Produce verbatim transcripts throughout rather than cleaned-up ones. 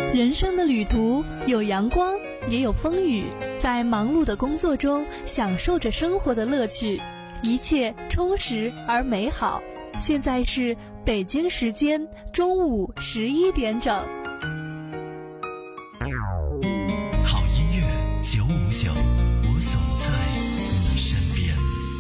人生的旅途有阳光，也有风雨，在忙碌的工作中享受着生活的乐趣，一切充实而美好。现在是北京时间中午十一点整。 好音乐九五九，我总在你身边。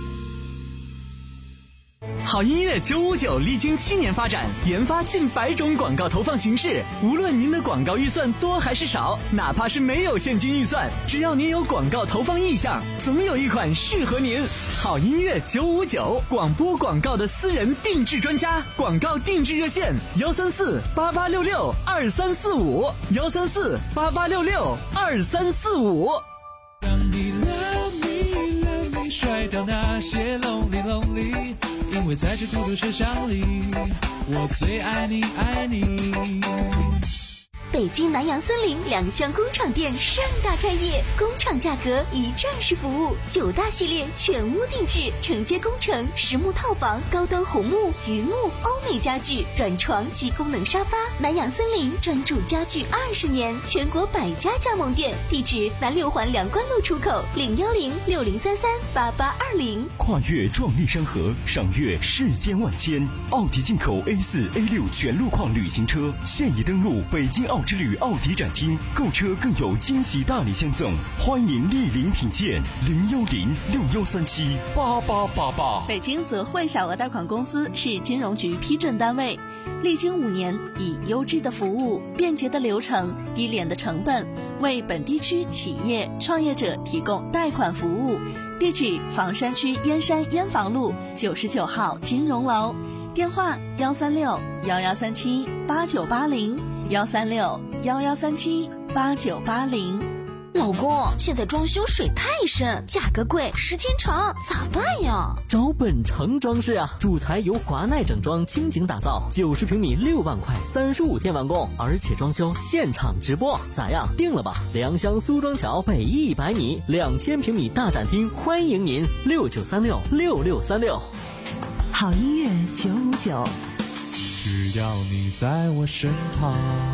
好音乐九五九历经七年发展，研发近百种广告投放形式。无论您的广告预算多还是少，哪怕是没有现金预算，只要您有广告投放意向，总有一款适合您。好音乐九五九，广播广告的私人定制专家，广告定制热线幺三四八八六六二三四五幺三四八八六六二三四五。 让你 love me love me 甩掉那些 lonely lonely， 因为在这孤独车厢里，我最爱你爱你。 北京南洋森林两厢工厂店盛大开业，工厂价格一站式服务，九大系列全屋定制，承接工程、实木套房、高端红木、榆木、欧美家具、软床及功能沙发。南洋森林专注家具二十年，全国百家加盟店，地址南六环梁关路出口，零幺零六零三三八八二零。 跨越壮丽山河，赏阅世间万千。奥迪进口 A 四 A 六全路况旅行车现已登陆北京奥之旅奥迪展厅，购车更有惊喜大礼相赠，欢迎莅临品鉴。零幺零六幺三七八八八八。 北京泽汇小额贷款公司是金融局批准单位，历经五年，以优质的服务、便捷的流程、低廉的成本，为本地区企业创业者提供贷款服务。地址：房山区燕山燕房路九十九号金融楼，电话：幺三六幺幺三七八九八零。幺三六幺幺三七八九八零。 老公，现在装修水太深，价格贵，时间长，咋办呀？ 找本城装饰啊，主材由华奈整装倾情打造，九十平米六万块，三十五天完工，而且装修现场直播，咋样？定了吧？良乡苏庄桥北一百米，两千平米大展厅，欢迎您，六九三六六六三六。 好音乐九五九。 只要你在我身旁。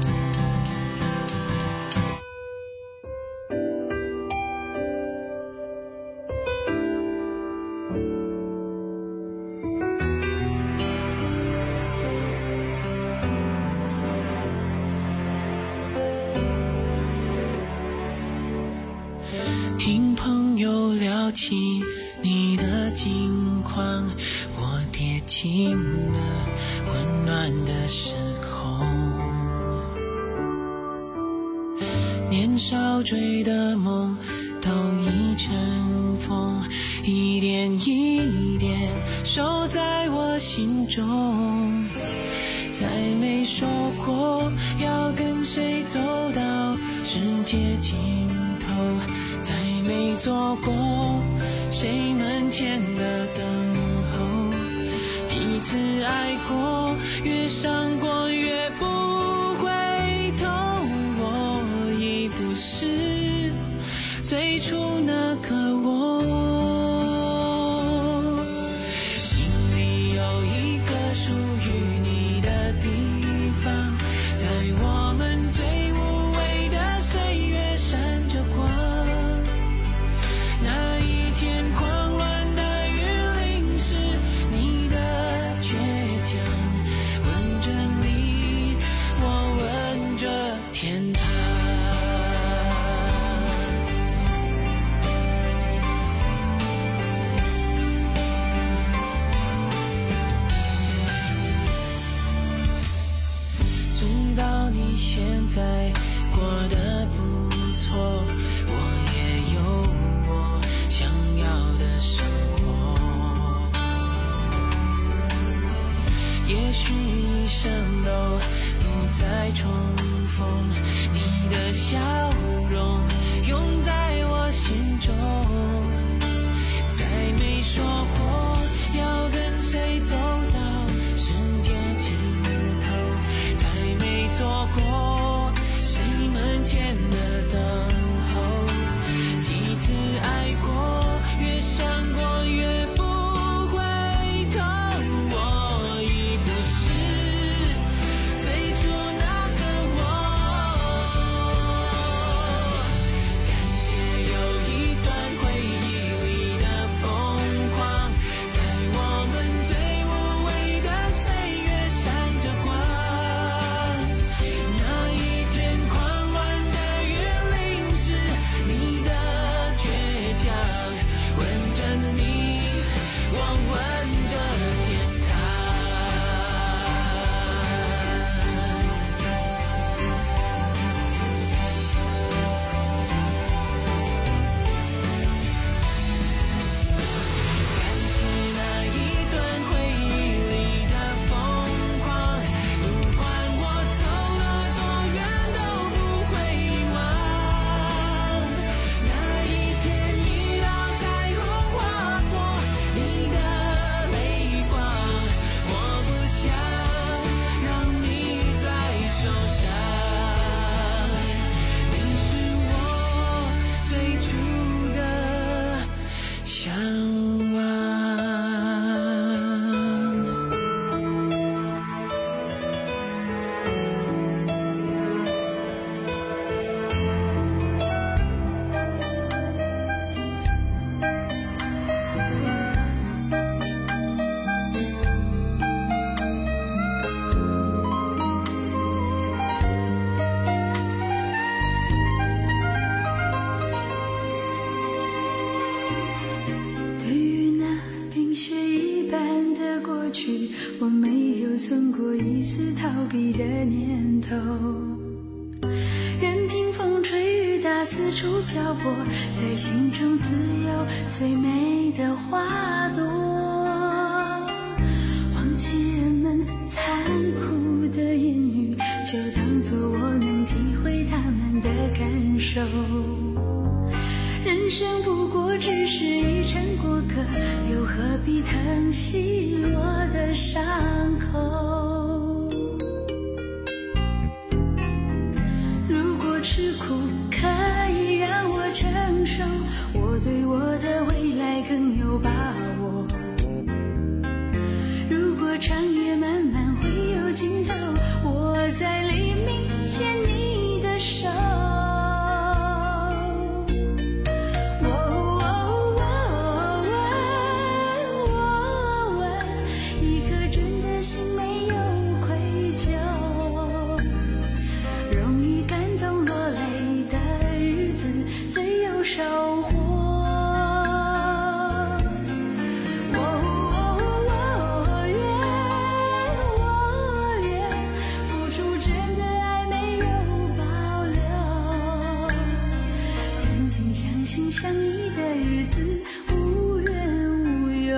听朋友聊起你的近况，我跌进了温暖的时空，年少追的梦都已成风，一点一点收在我心中，再没说过要跟谁走到世界尽头，再没做过谁门前的等候，几次爱过，越伤过越不回头，我已不是最初那个我，心里有一个属于你的地方，在我们最无畏的岁月闪着光，那一天狂乱的雨淋湿你的倔强，吻着你，我吻着天堂。知道你现在过得不错，我也有我想要的生活，也许一生都不再重逢，你的笑容永在我心中，再没说过要跟谁走到世界尽头，再没做过谁门前的等候，几次爱过，越伤过越不回头，我已不是最初那个我。 头，任凭风吹雨打，四处漂泊，在心中自有最美的花朵。忘记人们残酷的言语，就当作我能体会他们的感受。人生不过只是一场过客，又何必疼惜我的伤口。如果吃苦可以让我承受，我对我的未来更有把握。如果长夜漫漫会有尽头，我在黎明牵你的手。想你的日子无怨无忧。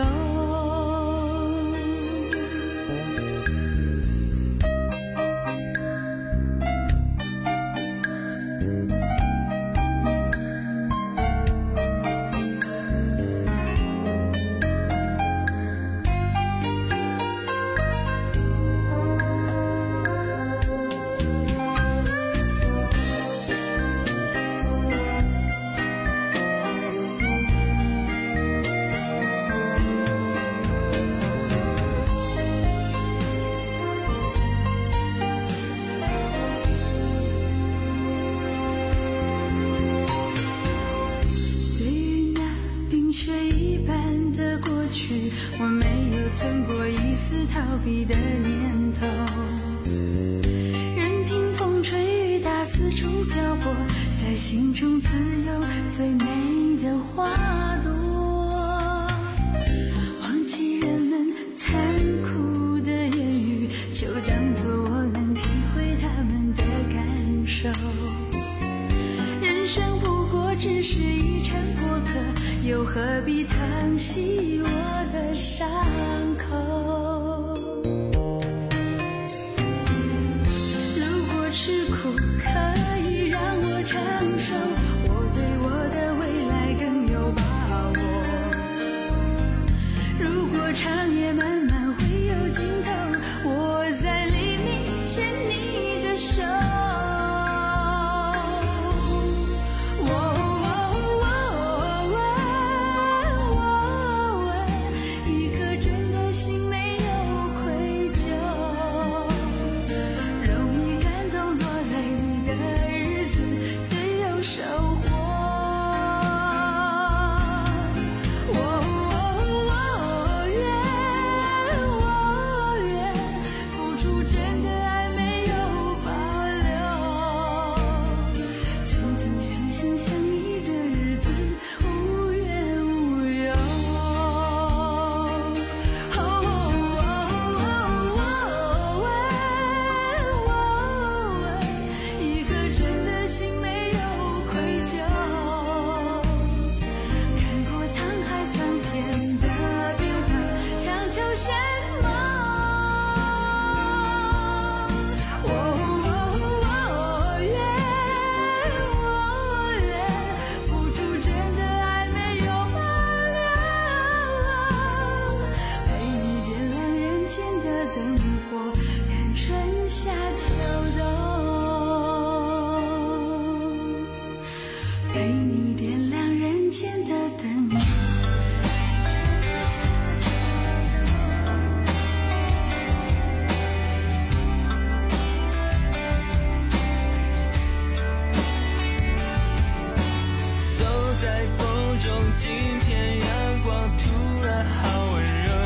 我没有存过一丝逃避的念头，任凭风吹雨打，四处漂泊，在心中自有最美的花朵。忘记人们残酷的言语，就当作我能体会他们的感受。人生不过只是一场过客，又何必疼惜我的伤口。如果吃苦可以让我承受，我对我的未来更有把握。如果长夜漫漫会有尽头，我在黎明牵你的手。为你点亮人间的灯火。 走在风中，今天阳光突然好温柔，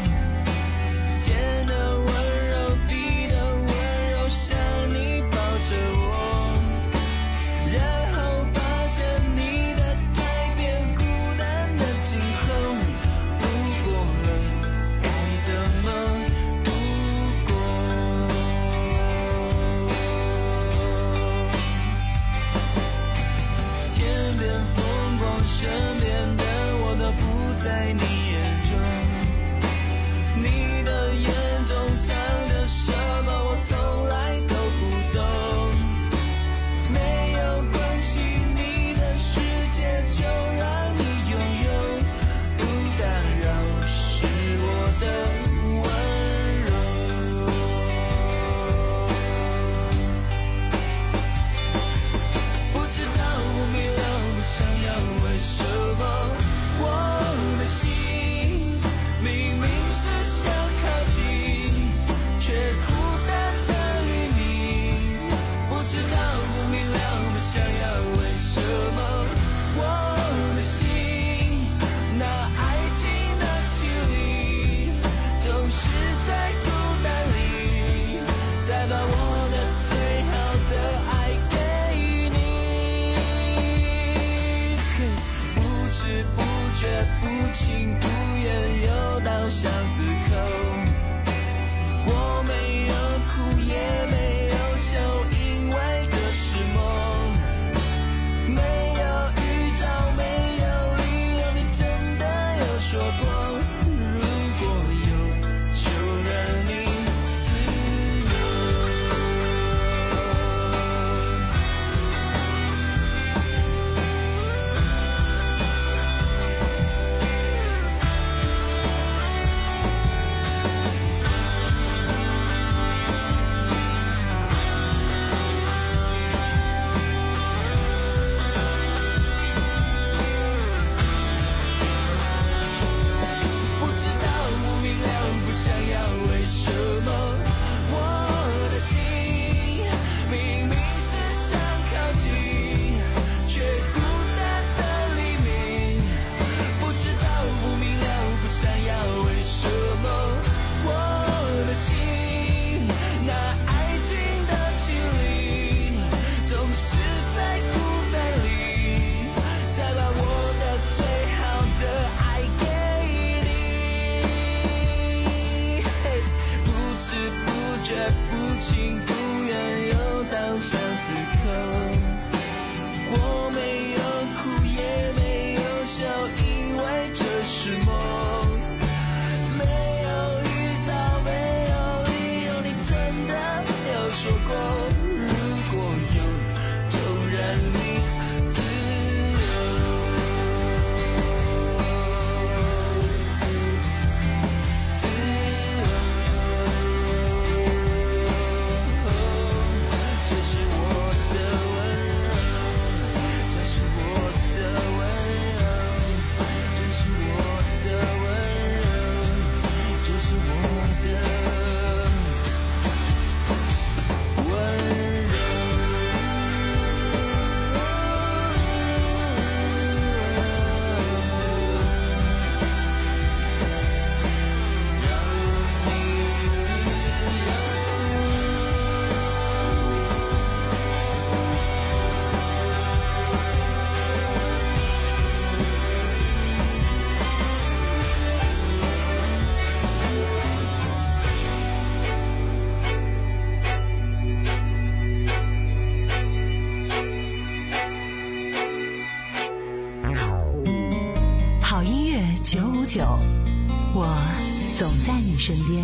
天的温柔，地的温柔，像你抱着我，然后发现你的改变，孤单的今后，路过了该怎么度过？ 九五九，我总在你身边。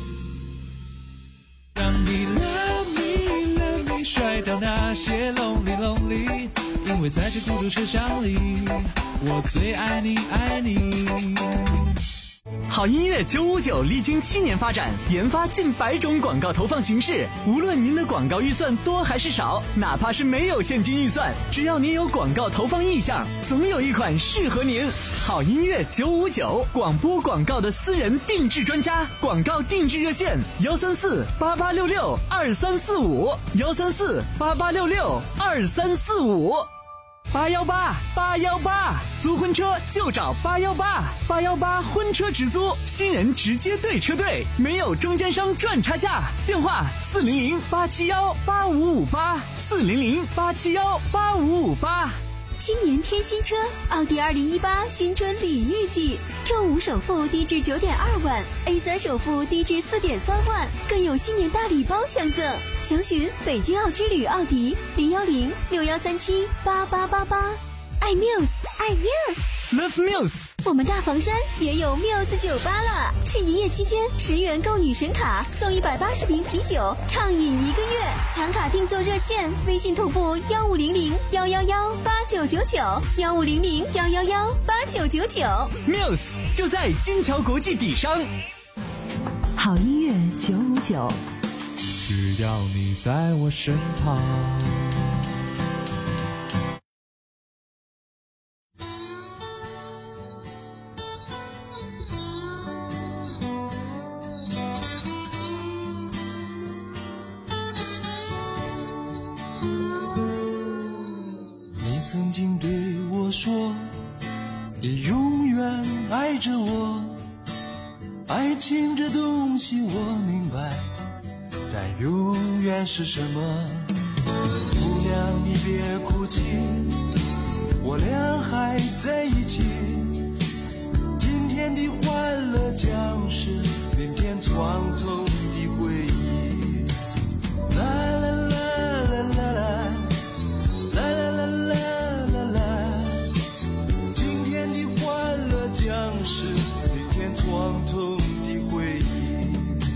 让你 love me love me 甩掉那些 lonely lonely， 因为在这孤独车厢里，我最爱你爱你。 好音乐九五九历经七年发展，研发近百种广告投放形式。无论您的广告预算多还是少，哪怕是没有现金预算，只要您有广告投放意向，总有一款适合您。好音乐九五九，广播广告的私人定制专家，广告定制热线：幺三四八八六六二三四五，幺三四八八六六二三四五。八幺八八幺八，租婚车就找八幺八，八幺八婚车直租，新人直接对车队，没有中间商赚差价。电话四零零八七幺八五五八，四零零八七幺八五五八。 新年添新车，奥迪二零一八新春礼遇季 ，Q 五首付低至九点二万 ，A 三首付低至四点三万，更有新年大礼包相赠。详询北京奥之旅奥迪零幺零六幺三七八八八八。爱 Muse， 爱 Muse。Love Muse， 我们大房山也有 Muse 酒吧了。是营业期间，十元购女神卡送一百八十瓶啤酒，畅饮一个月。抢卡订座热线：微信同步幺五零零幺幺幺八九九九，幺五零零幺幺幺八九九九。 Muse 就在金桥国际底商。 好音乐九五九， 只要你在我身旁。 曾经对我说，你永远爱着我。爱情这东西我明白，但永远是什么？姑娘你别哭泣，我俩还在一起。今天的欢乐将是明天床头的回忆。啦啦啦啦啦啦。将是明天床头的回忆，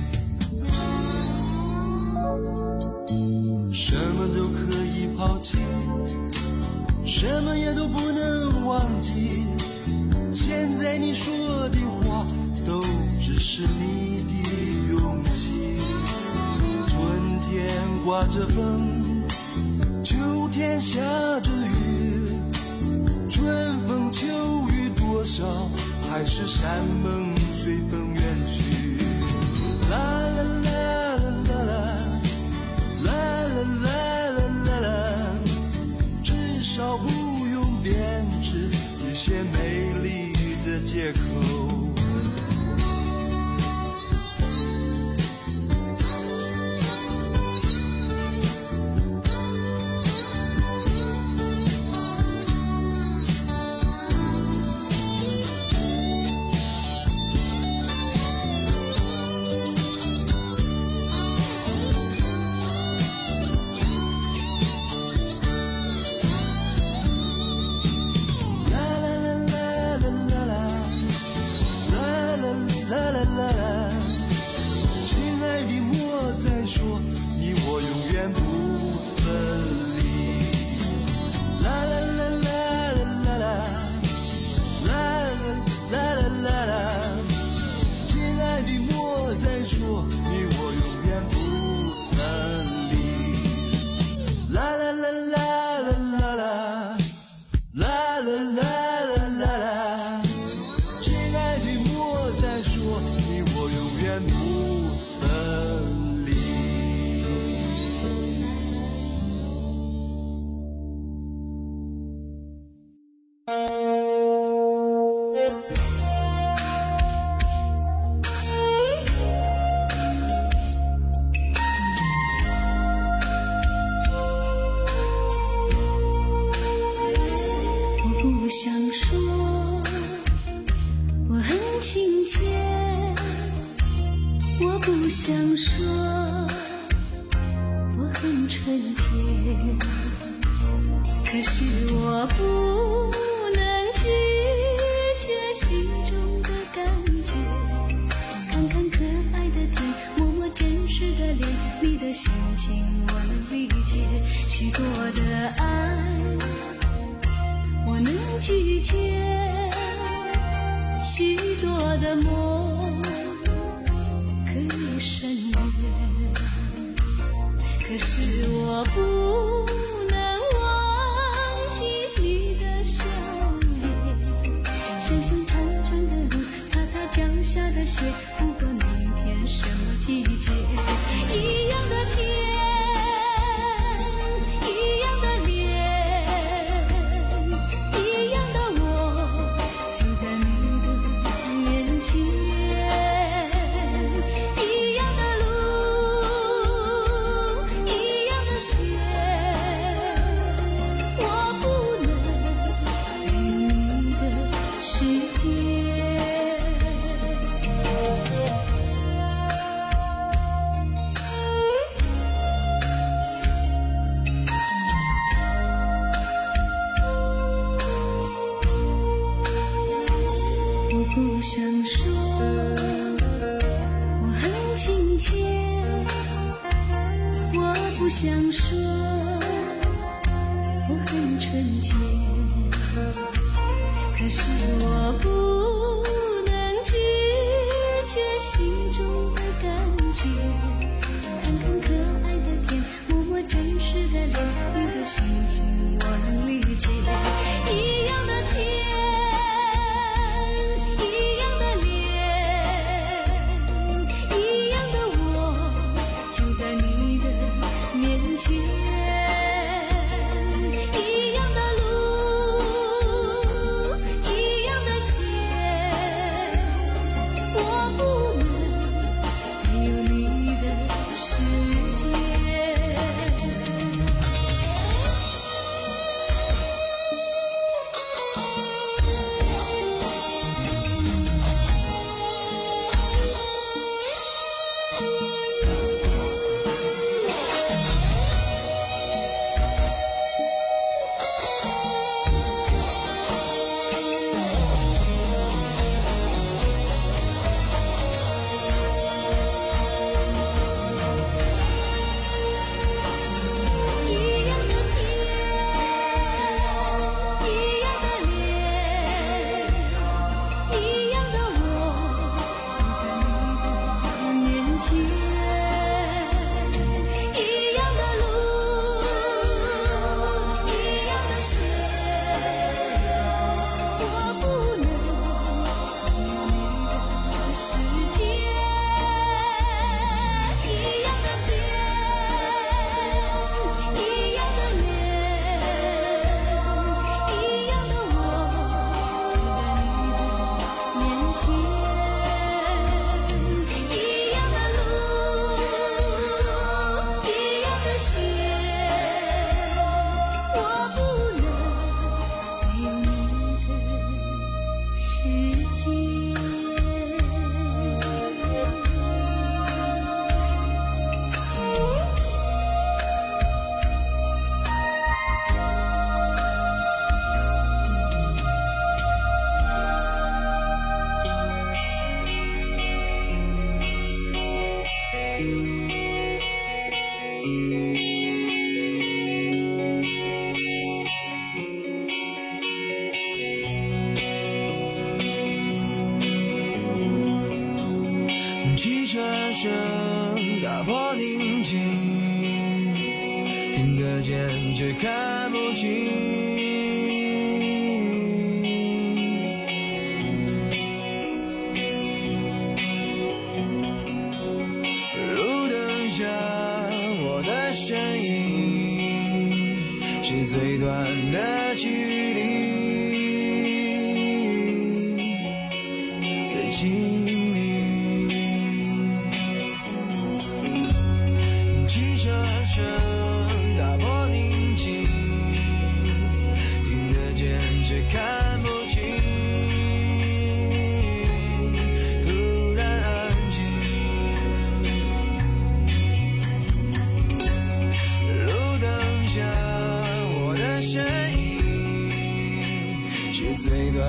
什么都可以抛弃，什么也都不能忘记。现在你说的话都只是你的勇气。春天刮着风，秋天下着雨，春风秋雨多少还是山盟随风远去。啦啦啦啦啦啦啦啦啦啦啦，至少不用编织一些美丽的借口。啦汽车声打破宁静，听得见却看不清。路灯下我的身影，是最短的距离。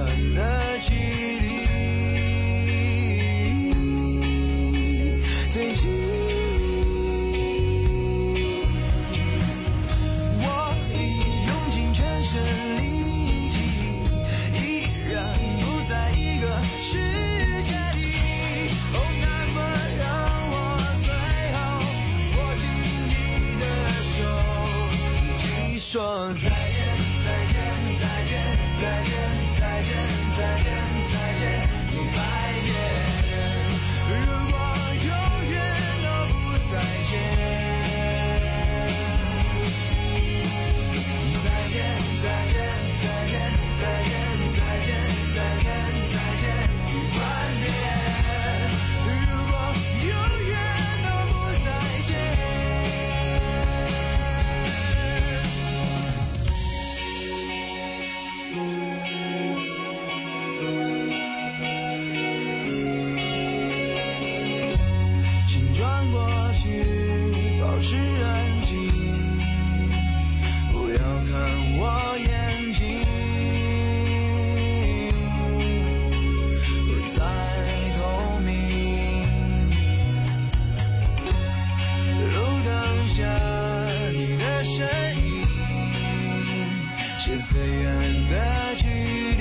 的距离最近。说再见，再见，再见，再见，再见，再见，再见一百遍。如果永远都不再见，再见，再见，再见，再见，再见，再见，再见一万遍。如果永远都不再见。保持安静，不要看我眼睛，不再透明。路灯下你的身影，是最远的距离。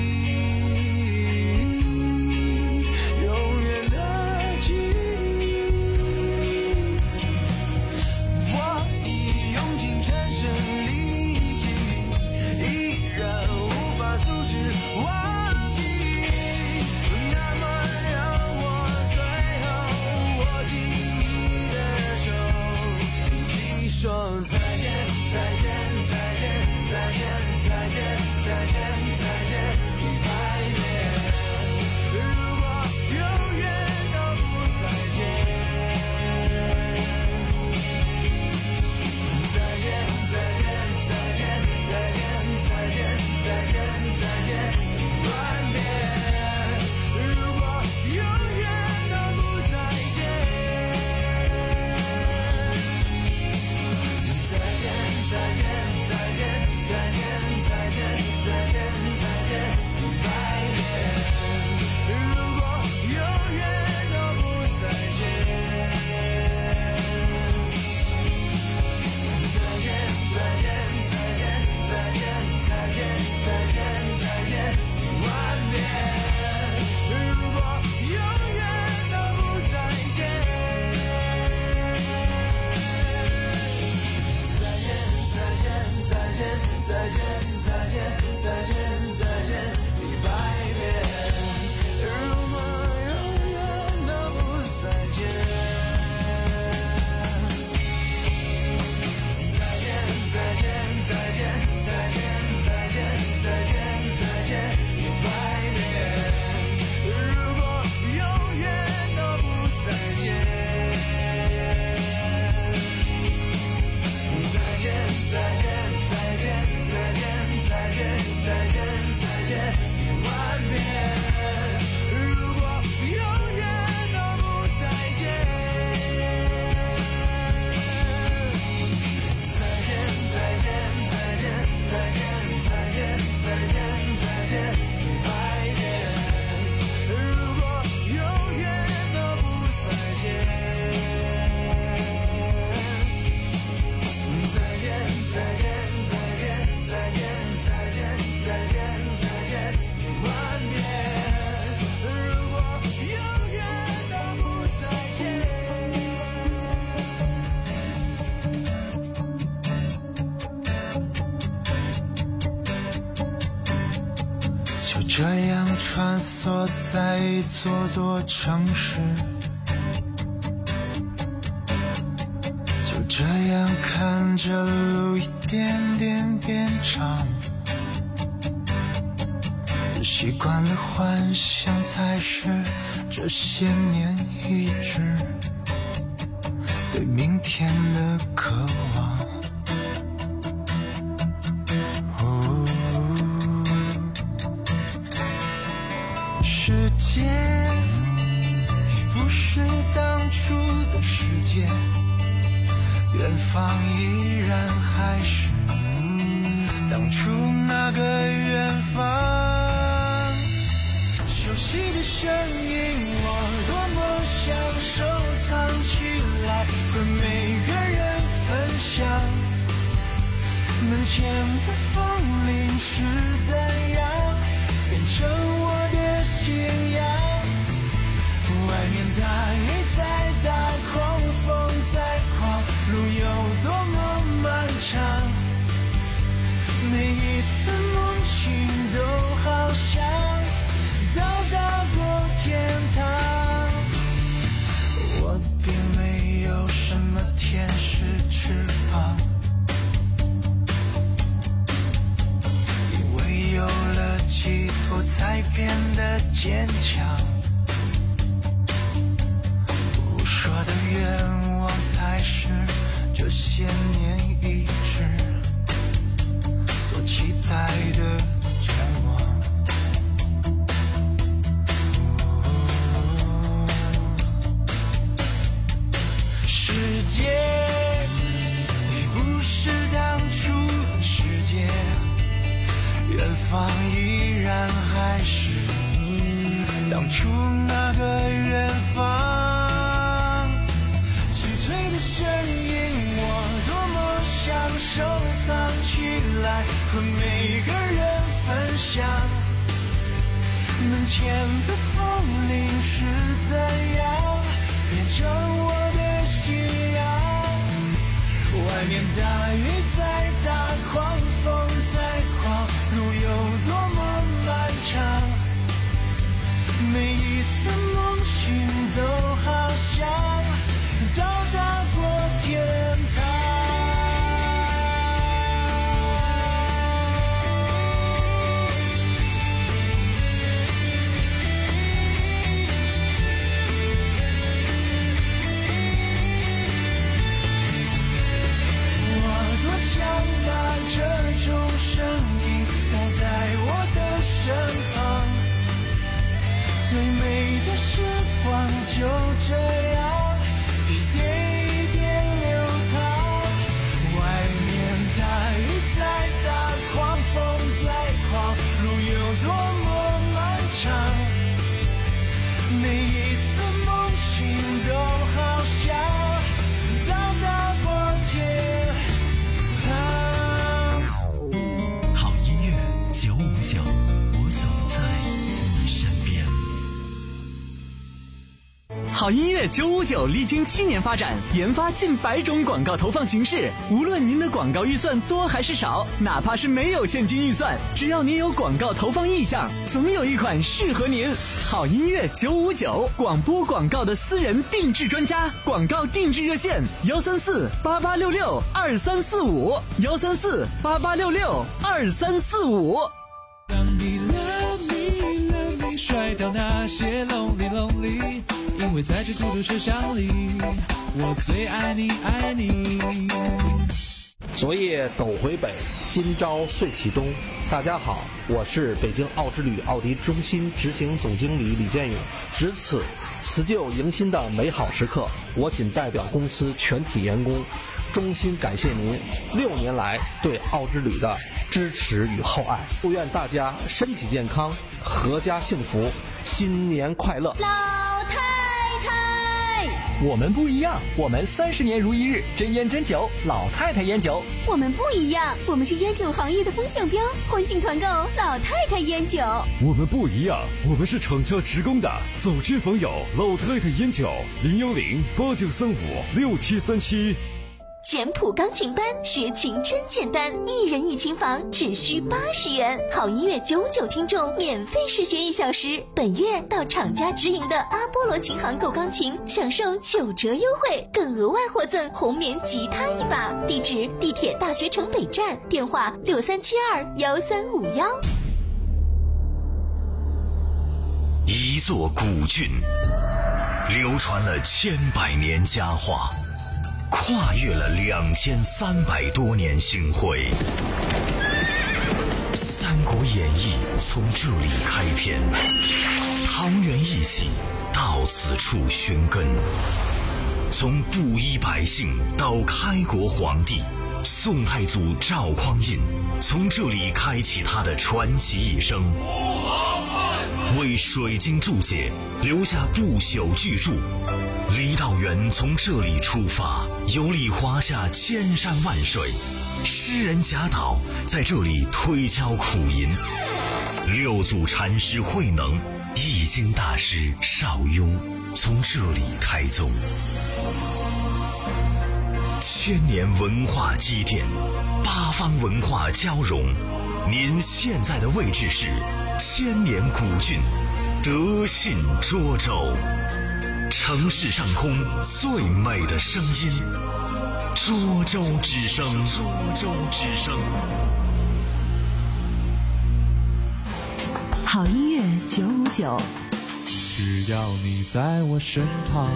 这样穿梭在一座座城市，就这样看着路一点点变长，习惯了幻想才是这些年一直对明天的渴望。世界已不是当初的世界，远方依然还是当初那个远方。 门前的风铃是怎样变成我的信仰？外面大雨再大，狂风再狂，路有多么漫长，每一次梦醒都好像到达过天堂。我并没有什么天使翅膀，因为有了寄托才变得坚强。不说的愿望才是这些年一直所期待的展望。世界已不是当初的世界，远方依然还是当初那个远方。清脆的声音我多么想收藏起来，和每个人分享。门前的风铃是怎样变成我的信仰？外面大雨再大，狂风再狂，路有多么漫长，每一次梦醒都好像到达过天堂。这种声音带在我的身旁，最美的时光就这样一点一点流淌。外面大雨再大，狂风再狂，路有多么漫长，每一次梦醒都好像到达过天堂。 九五九，我总在你身边。 好音乐九五九历经七年发展，研发近百种广告投放形式。无论您的广告预算多还是少，哪怕是没有现金预算，只要您有广告投放意向，总有一款适合您。好音乐九五九，广播广告的私人定制专家，广告定制热线：幺三四八八六六二三四五，幺三四八八六六二三四五。 当你 love me love me 甩掉那些 lonely lonely， 因为在这孤独车厢里，我最爱你爱你。 昨夜斗回北，今朝岁起东。大家好，我是北京奥之旅奥迪中心执行总经理李建勇。值此辞旧迎新的美好时刻，我仅代表公司全体员工衷心感谢您六年来对奥之旅的支持与厚爱，祝愿大家身体健康，阖家幸福，新年快乐。 老太太， 我们不一样，我们三十年如一日，真烟真酒，老太太烟酒。 我们不一样，我们是烟酒行业的风向标，欢庆团购老太太烟酒。 我们不一样，我们是厂家职工的，走亲访友老太太烟酒，零幺零八九三五六七三七。 简谱钢琴班，学琴真简单，一人一琴房只需八十元。好音乐九五九听众免费试学一小时，本月到厂家直营的阿波罗琴行购钢琴，享受九折优惠，更额外获赠红棉吉他一把。地址：地铁大学城北站，电话六三七二幺三五幺。 一座古郡，流传了千百年佳话，跨越了两千三百多年星辉。《三国演义》从这里开篇，桃园义气到此处寻根。从布衣百姓到开国皇帝，宋太祖赵匡胤从这里开启他的传奇一生，为水晶注解留下不朽巨著。李道元从这里出发，游历华夏千山万水， 诗人贾岛在这里推敲苦吟，六祖禅师慧能、易经大师邵雍从这里开宗。千年文化积淀，八方文化交融。您现在的位置是千年古郡德信涿州，城市上空最美的声音，涿州之声。涿州之声。 好音乐九五九， 只要你在我身旁。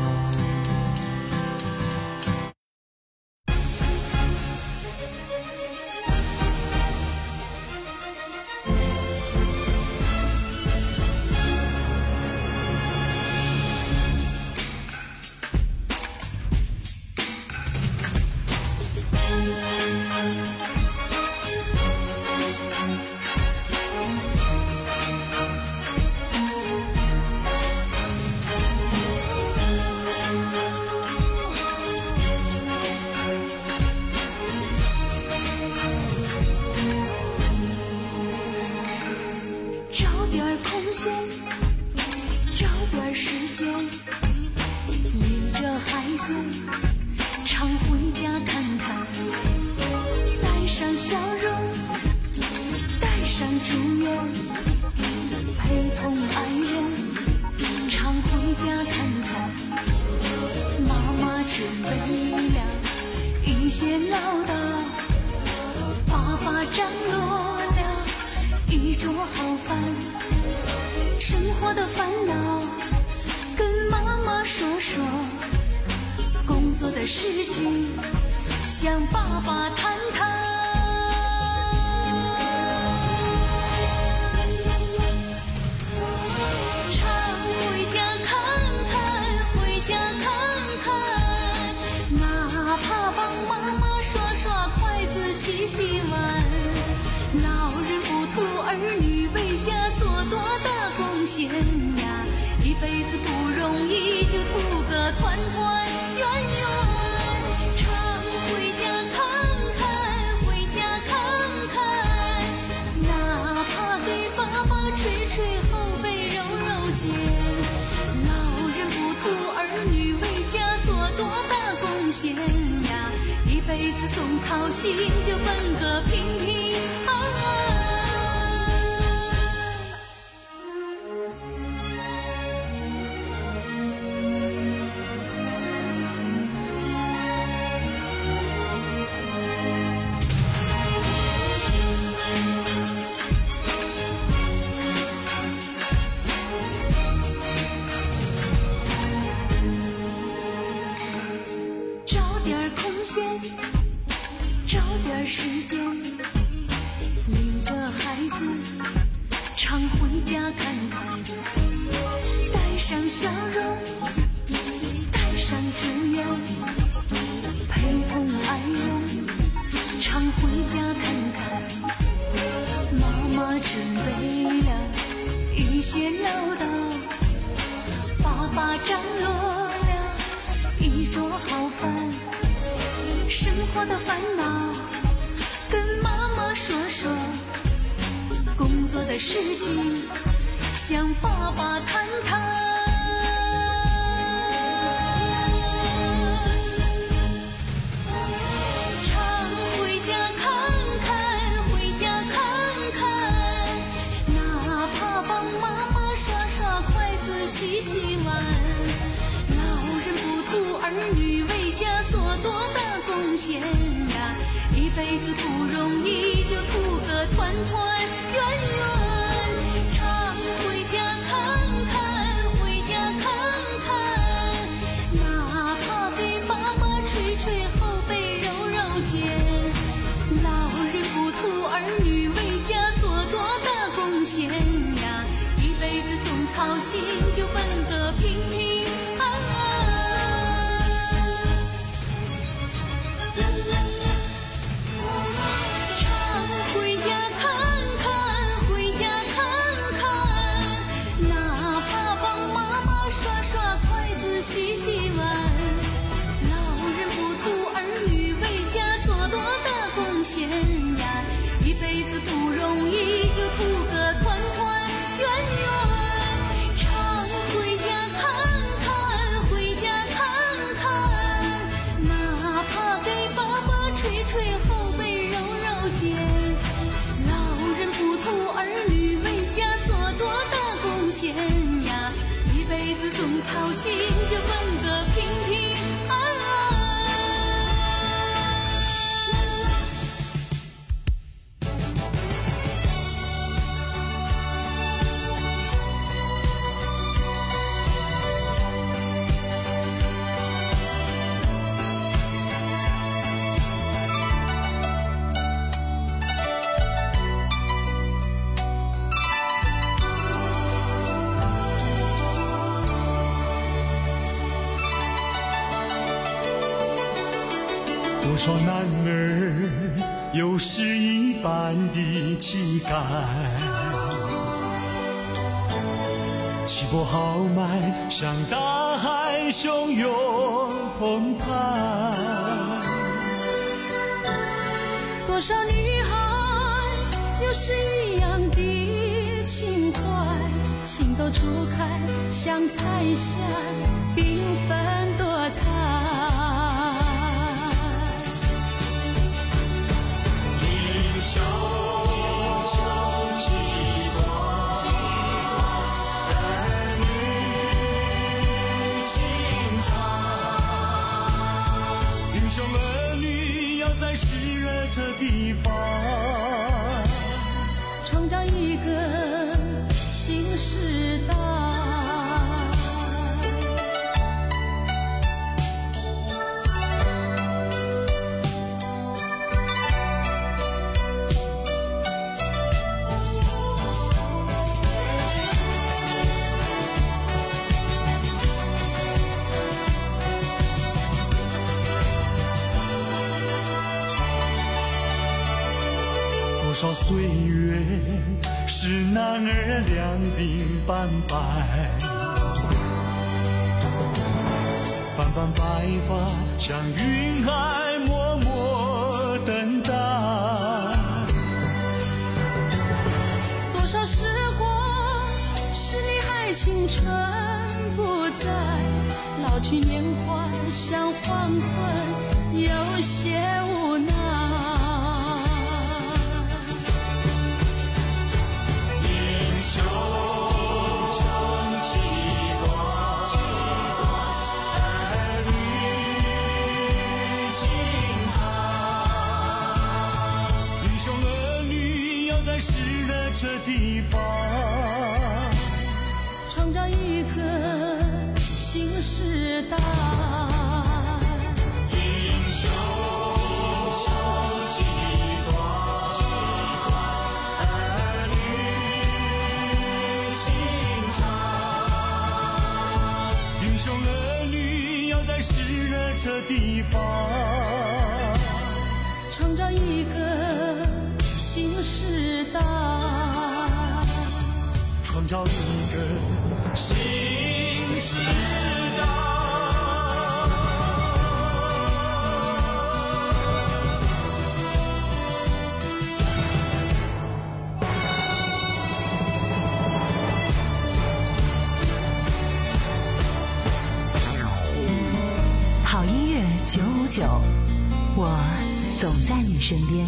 献一辈子不容易，就图个团团圆圆。常回家看看，回家看看，哪怕给爸爸捶捶后背揉揉肩。老人不图儿女为家做多大贡献呀，一辈子总操心，就奔个平平安安。 多少男儿有诗一般的气概，气魄豪迈，像大海汹涌澎湃。 多少女孩有诗一样的轻快，情窦初开，像彩霞，缤纷多彩。 这地方创造一个新时代。 多少岁月使男儿两鬓斑白，斑斑白发像云海默默等待。 多少时光使你还青春不在，老去年华像黄昏，有些无奈。 这地方创造一个新时代。 英雄气魄，儿女情长，英雄儿女要在湿热这地方创造一个新时代， 创造一个新时代。 好音乐九五九，我总在你身边。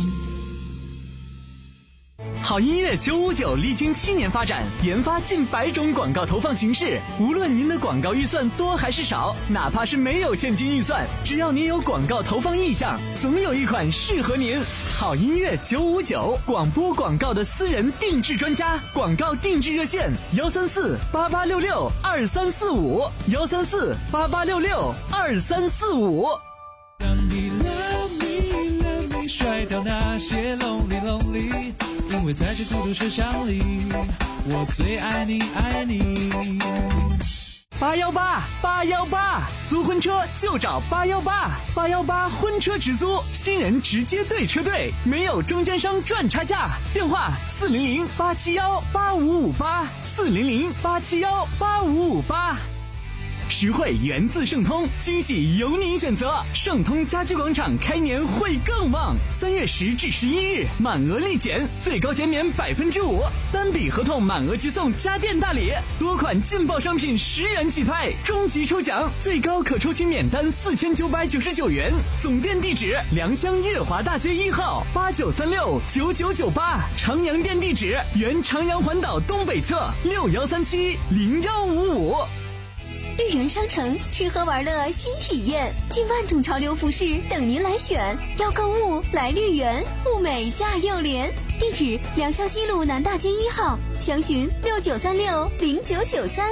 好音乐九五九历经七年发展，研发近百种广告投放形式。无论您的广告预算多还是少，哪怕是没有现金预算，只要您有广告投放意向，总有一款适合您。好音乐九五九，广播广告的私人定制专家，广告定制热线：幺三四八八六六二三四五，幺三四八八六六二三四五。 让你 love me love me 甩掉那些 lonely lonely， 因为在这孤独车厢里，我最爱你爱你。 八幺八八幺八，租婚车就找八幺八，八幺八婚车直租，新人直接对车队，没有中间商赚差价。电话四零零八七幺八五五八，四零零八七幺八五五八。 实惠源自盛通，惊喜由您选择。盛通家居广场开年会更旺，三月十至十一日满额立减，最高减免百分之五，单笔合同满额即送家电大礼，多款劲爆商品十元起拍，终极抽奖最高可抽取免单四千九百九十九元。总店地址：良乡悦华大街一号八九三六九九九八，长阳店地址：原长阳环岛东北侧六幺三七零幺五五。 绿园商城吃喝玩乐新体验，近万种潮流服饰等您来选。要购物来绿园，物美价又廉。地址：良乡西路南大街一号，详询六九三六零九九三。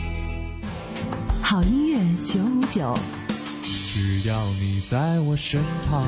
好音乐九五九， 只要你在我身旁。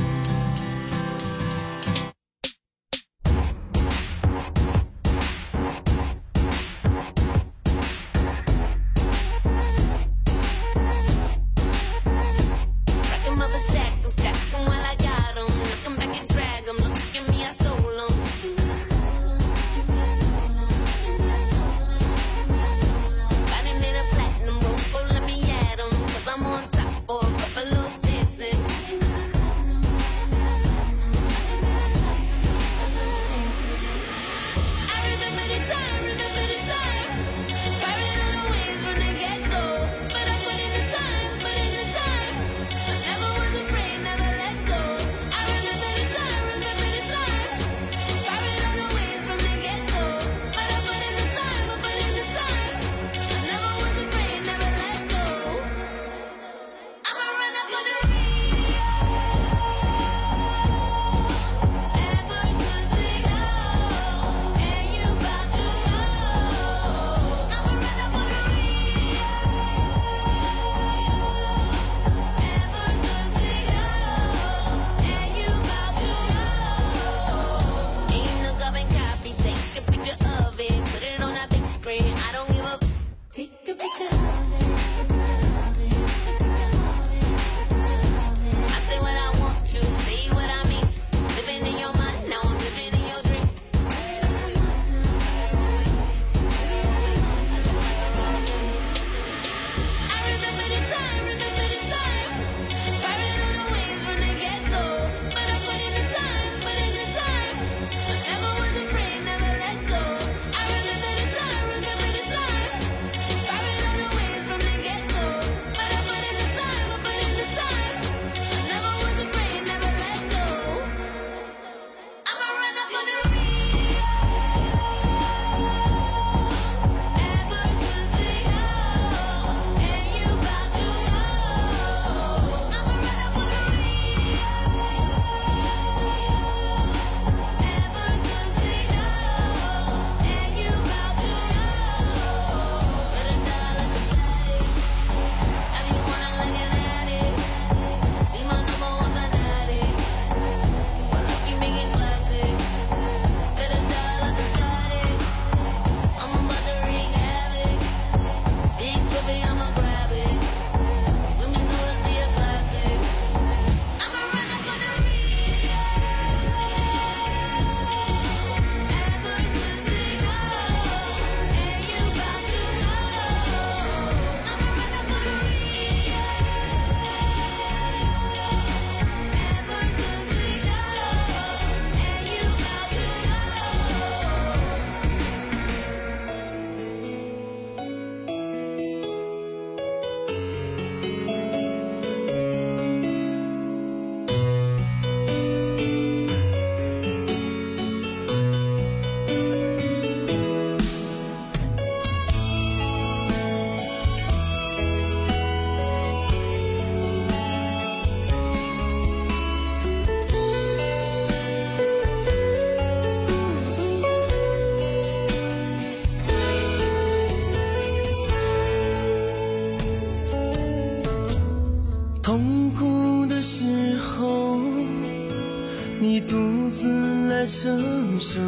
痛苦的时候，你独自来承受；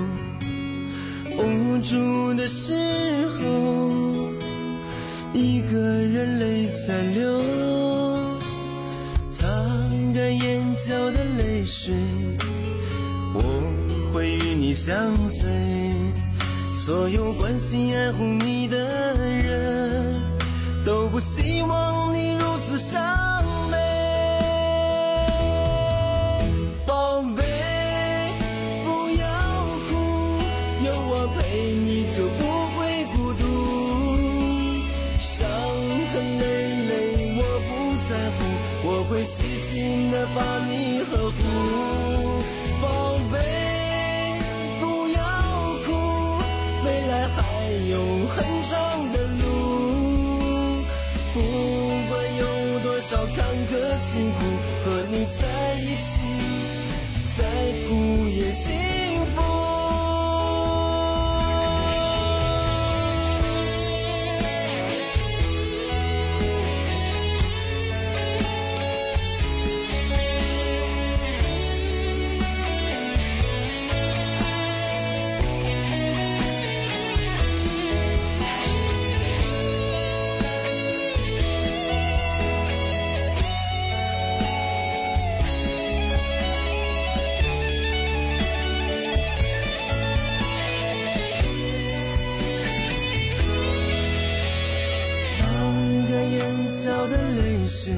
无助的时候，一个人泪在流。擦干眼角的泪水，我会与你相随。所有关心爱护你的人，都不希望你如此伤悲。宝贝，不要哭，有我陪你就不会孤独。伤痕累累我不在乎，我会细心的把你呵护。宝贝，不要哭，未来还有很长的路，不管有多少坎坷辛苦，和你在一起，再苦也幸福。小的泪水，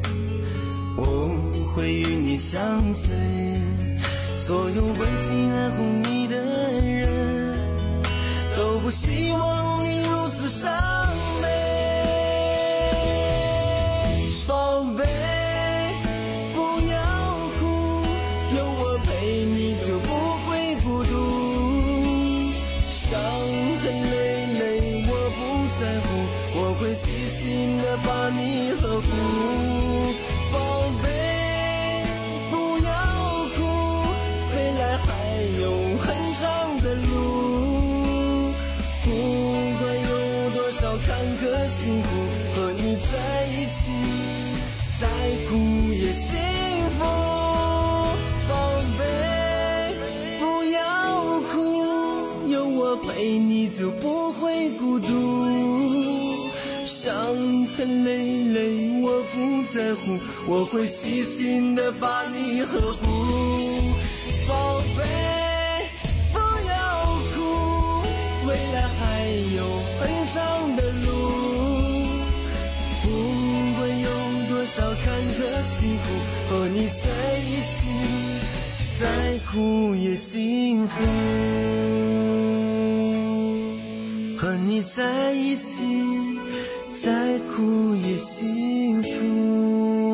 我会与你相随，所有关心爱护你的人，都不希望你如此伤悲。宝贝，不要哭，有我陪你就不会孤独。伤痕累累我不在乎，我会细心的把你呵护。宝贝，不要哭，未来还有很长的路，不管有多少坎坷辛苦，和你在一起，再苦也幸福。宝贝，不要哭，有我陪你就不会孤独。伤痕累累我不在乎，我会细心的把你呵护。宝贝，不要哭，未来还有很长的路，不管有多少坎坷辛苦，和你在一起，再苦也幸福。和你在一起，再苦也幸福。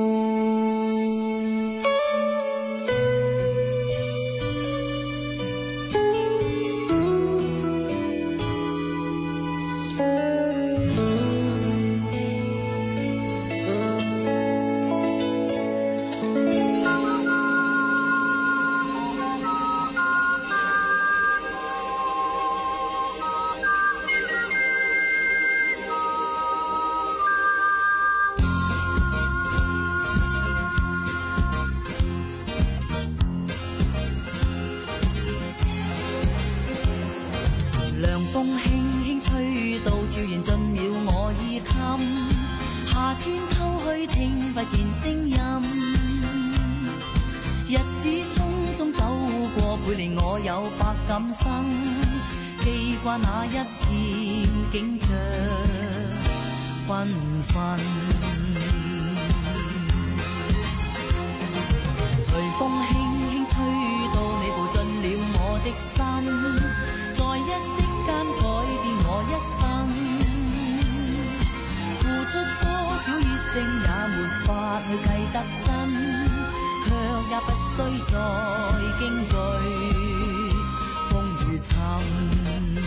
凉風輕輕吹到，悄然進了我衣襟。夏天偷去聽不見聲音，日子匆匆走過，背離我有百感生，記掛那一片景象繽紛。隨風輕輕吹到，你步進了我的心，在一聲間改變我一生，付出多少熱誠也沒法去計得真，卻也不需再驚懼風雨沉。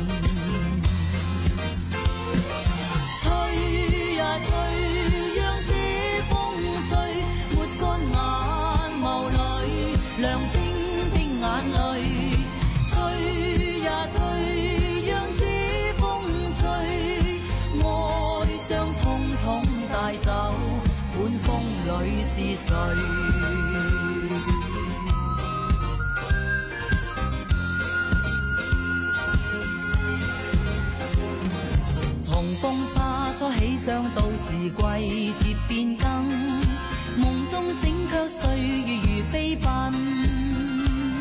吹呀吹，讓這風吹，抹乾眼眸裏亮晶的眼淚。吹呀吹，讓這風吹，愛傷通通帶走，管風裏是誰。從風沙初起霜到時季節變更，夢中醒卻歲月如飛奔。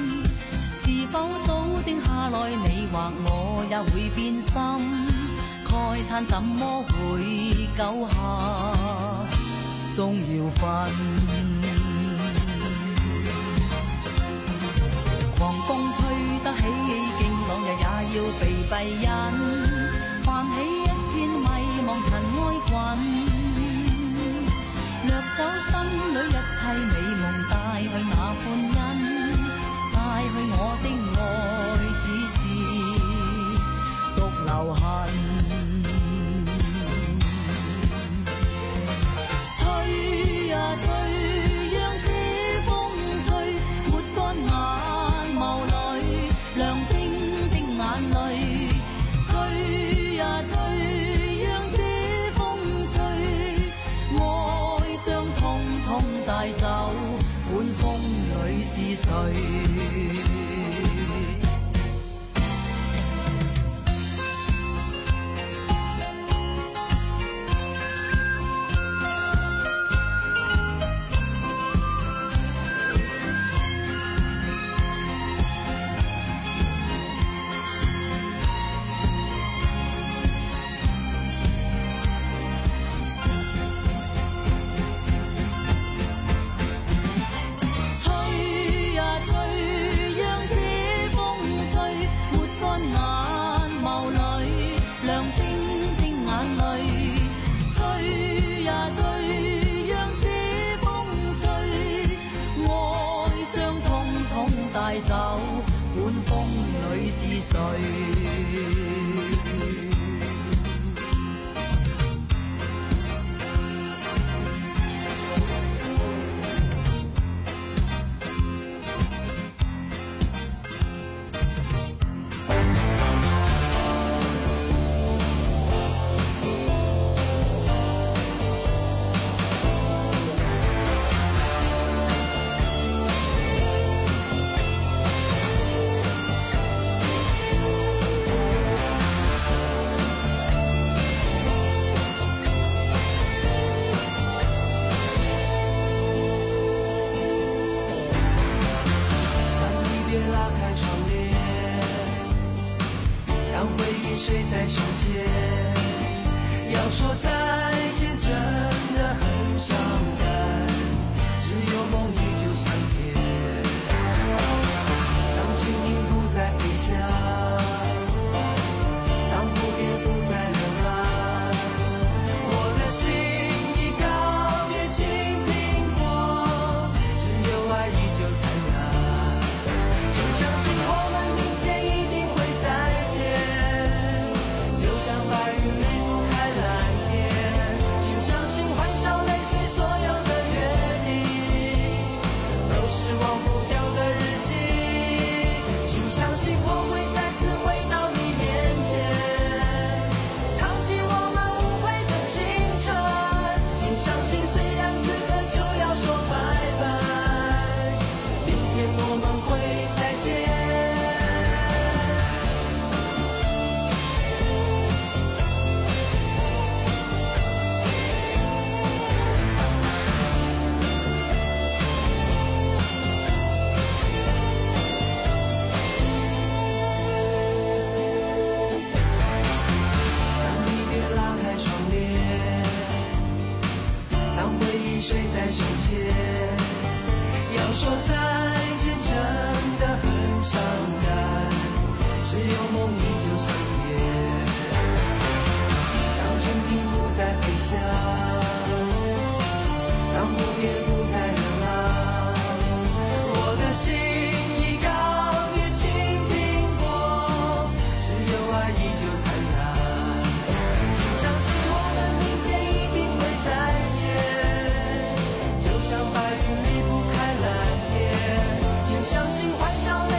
是否早定下來，你或我也會變心，確哀叹怎麼會久下，終要分。狂風吹得起勁浪，日也要被閉忍，泛起一片迷茫塵埃滾，掠走心裏一切美夢，帶去那歡欣，帶去我的愛，只是獨留痕。吹呀吹，讓這風吹，抹乾眼眸裏亮晶晶眼淚。吹呀吹，讓這風吹，愛傷通通帶走，管風裏是誰。帶走，管風裏是誰。 睡在胸前，要说再见真的很伤感，只有梦依旧相贴。